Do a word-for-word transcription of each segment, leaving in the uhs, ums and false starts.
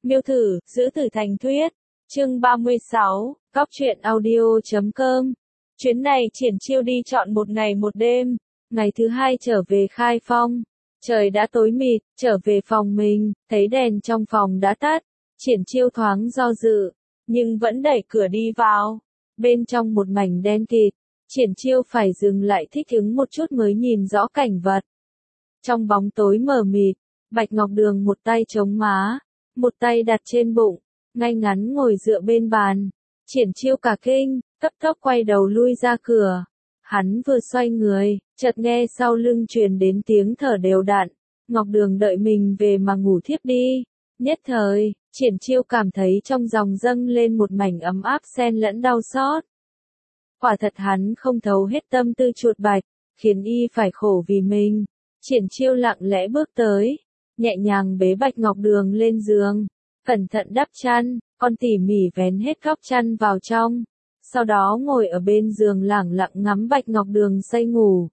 Miêu thử, giữ tử thành thuyết. Chương ba mươi sáu, Góc truyện audio chấm com. Chuyến này Triển Chiêu đi trọn một ngày một đêm. Ngày thứ hai trở về Khai Phong. Trời đã tối mịt, trở về phòng mình, thấy đèn trong phòng đã tắt. Triển Chiêu thoáng do dự, nhưng vẫn đẩy cửa đi vào. Bên trong một mảnh đen kịt, Triển Chiêu phải dừng lại thích ứng một chút mới nhìn rõ cảnh vật. Trong bóng tối mờ mịt, Bạch Ngọc Đường một tay chống má, một tay đặt trên bụng, ngay ngắn ngồi dựa bên bàn. Triển Chiêu cả kinh, cấp tốc quay đầu lui ra cửa. Hắn vừa xoay người, chợt nghe sau lưng truyền đến tiếng thở đều đặn. Ngọc Đường đợi mình về mà ngủ thiếp đi. Nhất thời, Triển Chiêu cảm thấy trong lòng dâng lên một mảnh ấm áp xen lẫn đau xót. Quả thật hắn không thấu hết tâm tư chuột bạch, khiến y phải khổ vì mình. Triển Chiêu lặng lẽ bước tới, nhẹ nhàng bế Bạch Ngọc Đường lên giường, cẩn thận đắp chăn, còn tỉ mỉ vén hết góc chăn vào trong. Sau đó ngồi ở bên giường lẳng lặng ngắm Bạch Ngọc Đường say ngủ.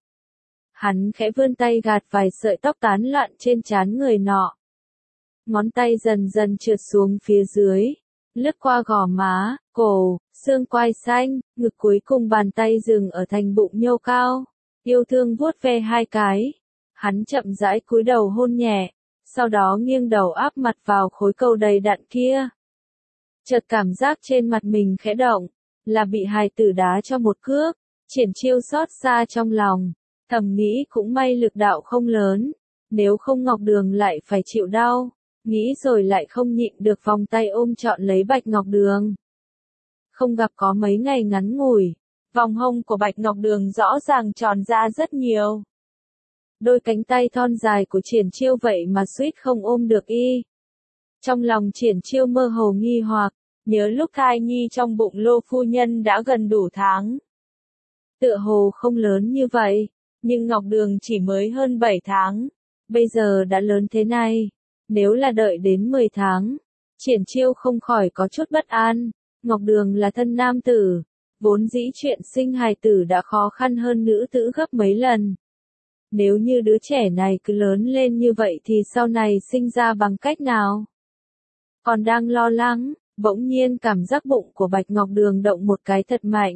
Hắn khẽ vươn tay gạt vài sợi tóc tán loạn trên trán người nọ. Ngón tay dần dần trượt xuống phía dưới, lướt qua gò má, cổ, xương quai xanh, ngực, cuối cùng bàn tay dừng ở thành bụng nhô cao. Yêu thương vuốt ve hai cái. Hắn chậm rãi cúi đầu hôn nhẹ, sau đó nghiêng đầu áp mặt vào khối cầu đầy đặn kia. Chợt cảm giác trên mặt mình khẽ động, là bị hài tử đá cho một cước. Triển Chiêu xót xa trong lòng, thầm nghĩ cũng may lực đạo không lớn, nếu không Ngọc Đường lại phải chịu đau. Nghĩ rồi lại không nhịn được vòng tay ôm trọn lấy Bạch Ngọc Đường. Không gặp có mấy ngày ngắn ngủi, vòng hông của Bạch Ngọc Đường rõ ràng tròn ra rất nhiều. Đôi cánh tay thon dài của Triển Chiêu vậy mà suýt không ôm được y. Trong lòng Triển Chiêu mơ hồ nghi hoặc, nhớ lúc thai nhi trong bụng Lô phu nhân đã gần đủ tháng. Tựa hồ không lớn như vậy, nhưng Ngọc Đường chỉ mới hơn bảy tháng, bây giờ đã lớn thế này. Nếu là đợi đến mười tháng, Triển Chiêu không khỏi có chút bất an. Ngọc Đường là thân nam tử, vốn dĩ chuyện sinh hài tử đã khó khăn hơn nữ tử gấp mấy lần. Nếu như đứa trẻ này cứ lớn lên như vậy thì sau này sinh ra bằng cách nào? Còn đang lo lắng, bỗng nhiên cảm giác bụng của Bạch Ngọc Đường động một cái thật mạnh.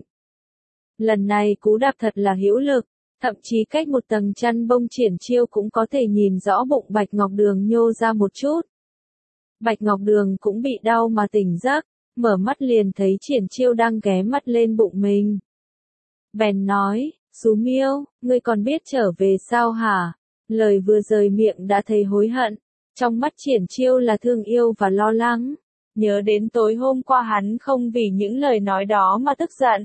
Lần này cú đạp thật là hữu lực, thậm chí cách một tầng chăn bông Triển Chiêu cũng có thể nhìn rõ bụng Bạch Ngọc Đường nhô ra một chút. Bạch Ngọc Đường cũng bị đau mà tỉnh giấc, mở mắt liền thấy Triển Chiêu đang ghé mắt lên bụng mình. Bèn nói, Sú Miêu, ngươi còn biết trở về sao hả? Lời vừa rời miệng đã thấy hối hận. Trong mắt Triển Chiêu là thương yêu và lo lắng. Nhớ đến tối hôm qua hắn không vì những lời nói đó mà tức giận.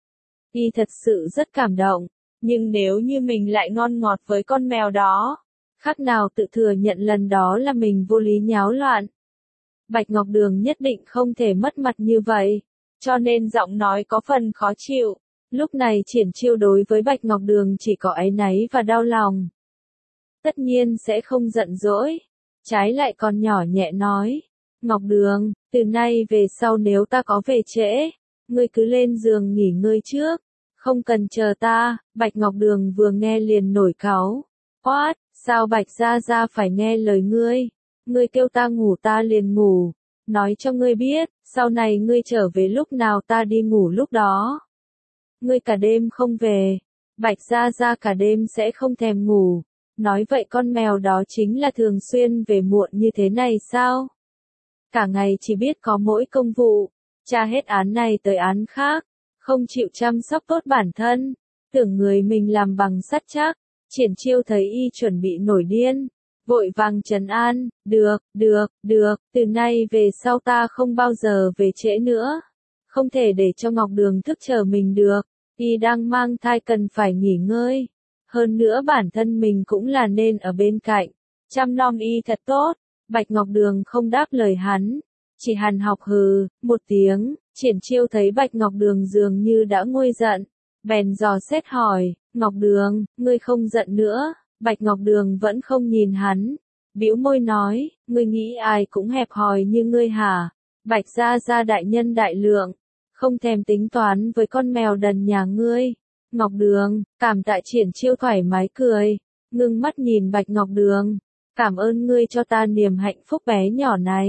Y thật sự rất cảm động. Nhưng nếu như mình lại ngon ngọt với con mèo đó, khác nào tự thừa nhận lần đó là mình vô lý nháo loạn. Bạch Ngọc Đường nhất định không thể mất mặt như vậy, cho nên giọng nói có phần khó chịu. Lúc này Triển Chiêu đối với Bạch Ngọc Đường chỉ có áy náy và đau lòng. Tất nhiên sẽ không giận dỗi, trái lại còn nhỏ nhẹ nói, Ngọc Đường, từ nay về sau nếu ta có về trễ, ngươi cứ lên giường nghỉ ngơi trước. Không cần chờ ta. Bạch Ngọc Đường vừa nghe liền nổi cáu. What, sao Bạch gia gia phải nghe lời ngươi? Ngươi kêu ta ngủ ta liền ngủ. Nói cho ngươi biết, sau này ngươi trở về lúc nào ta đi ngủ lúc đó. Ngươi cả đêm không về, Bạch gia gia cả đêm sẽ không thèm ngủ. Nói vậy con mèo đó chính là thường xuyên về muộn như thế này sao? Cả ngày chỉ biết có mỗi công vụ, tra hết án này tới án khác. Không chịu chăm sóc tốt bản thân, tưởng người mình làm bằng sắt chắc. Triển Chiêu thấy y chuẩn bị nổi điên, vội vàng trấn an, được, được, được, từ nay về sau ta không bao giờ về trễ nữa. Không thể để cho Ngọc Đường thức chờ mình được, y đang mang thai cần phải nghỉ ngơi. Hơn nữa bản thân mình cũng là nên ở bên cạnh, chăm nom y thật tốt. Bạch Ngọc Đường không đáp lời hắn, chỉ hằn học hừ, một tiếng. Triển Chiêu thấy Bạch Ngọc Đường dường như đã nguôi giận, bèn dò xét hỏi, Ngọc Đường, ngươi không giận nữa? Bạch Ngọc Đường vẫn không nhìn hắn, bĩu môi nói, ngươi nghĩ ai cũng hẹp hòi như ngươi hả? Bạch gia gia đại nhân đại lượng, không thèm tính toán với con mèo đần nhà ngươi. Ngọc Đường, cảm tạ. Triển Chiêu thoải mái cười, ngưng mắt nhìn Bạch Ngọc Đường, cảm ơn ngươi cho ta niềm hạnh phúc bé nhỏ này.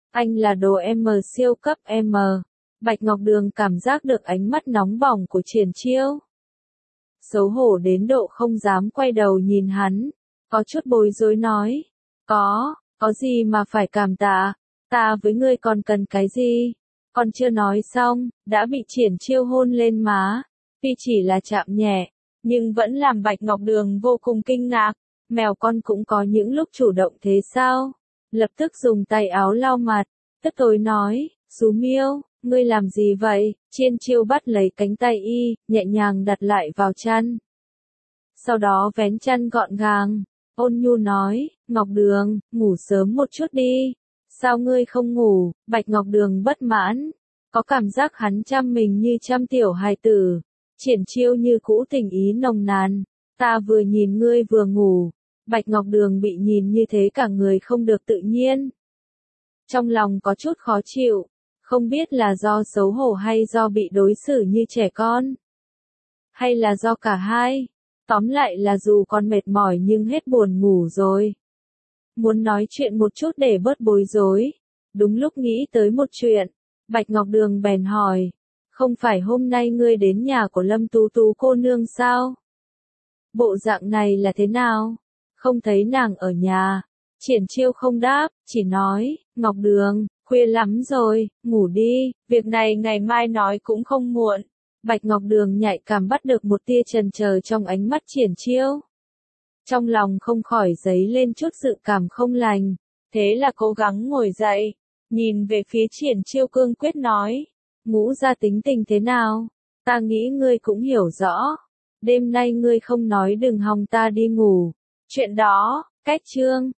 Anh là đồ M siêu cấp M. Bạch Ngọc Đường cảm giác được ánh mắt nóng bỏng của Triển Chiêu. Xấu hổ đến độ không dám quay đầu nhìn hắn, có chút bối rối nói. Có, có gì mà phải cảm tạ, ta với ngươi còn cần cái gì? Còn chưa nói xong, đã bị Triển Chiêu hôn lên má, tuy chỉ là chạm nhẹ, nhưng vẫn làm Bạch Ngọc Đường vô cùng kinh ngạc, mèo con cũng có những lúc chủ động thế sao? Lập tức dùng tay áo lau mặt, tức tối nói, Sú Miêu, ngươi làm gì vậy? Triển Chiêu bắt lấy cánh tay y, nhẹ nhàng đặt lại vào chăn. Sau đó vén chăn gọn gàng, ôn nhu nói, Ngọc Đường, ngủ sớm một chút đi. Sao ngươi không ngủ? Bạch Ngọc Đường bất mãn, có cảm giác hắn chăm mình như chăm tiểu hài tử. Triển Chiêu như cũ tình ý nồng nàn, ta vừa nhìn ngươi vừa ngủ. Bạch Ngọc Đường bị nhìn như thế cả người không được tự nhiên. Trong lòng có chút khó chịu, không biết là do xấu hổ hay do bị đối xử như trẻ con. Hay là do cả hai. Tóm lại là dù con mệt mỏi nhưng hết buồn ngủ rồi. Muốn nói chuyện một chút để bớt bối rối. Đúng lúc nghĩ tới một chuyện, Bạch Ngọc Đường bèn hỏi, không phải hôm nay ngươi đến nhà của Lâm Tú Tú cô nương sao? Bộ dạng này là thế nào? Không thấy nàng ở nhà. Triển Chiêu không đáp, chỉ nói, Ngọc Đường, khuya lắm rồi, ngủ đi, việc này ngày mai nói cũng không muộn. Bạch Ngọc Đường nhạy cảm bắt được một tia chần chờ trong ánh mắt Triển Chiêu. Trong lòng không khỏi dấy lên chút dự cảm không lành, thế là cố gắng ngồi dậy, nhìn về phía Triển Chiêu cương quyết nói, Ngũ gia tính tình thế nào? Ta nghĩ ngươi cũng hiểu rõ, đêm nay ngươi không nói đừng hòng ta đi ngủ, chuyện đó, cách chương.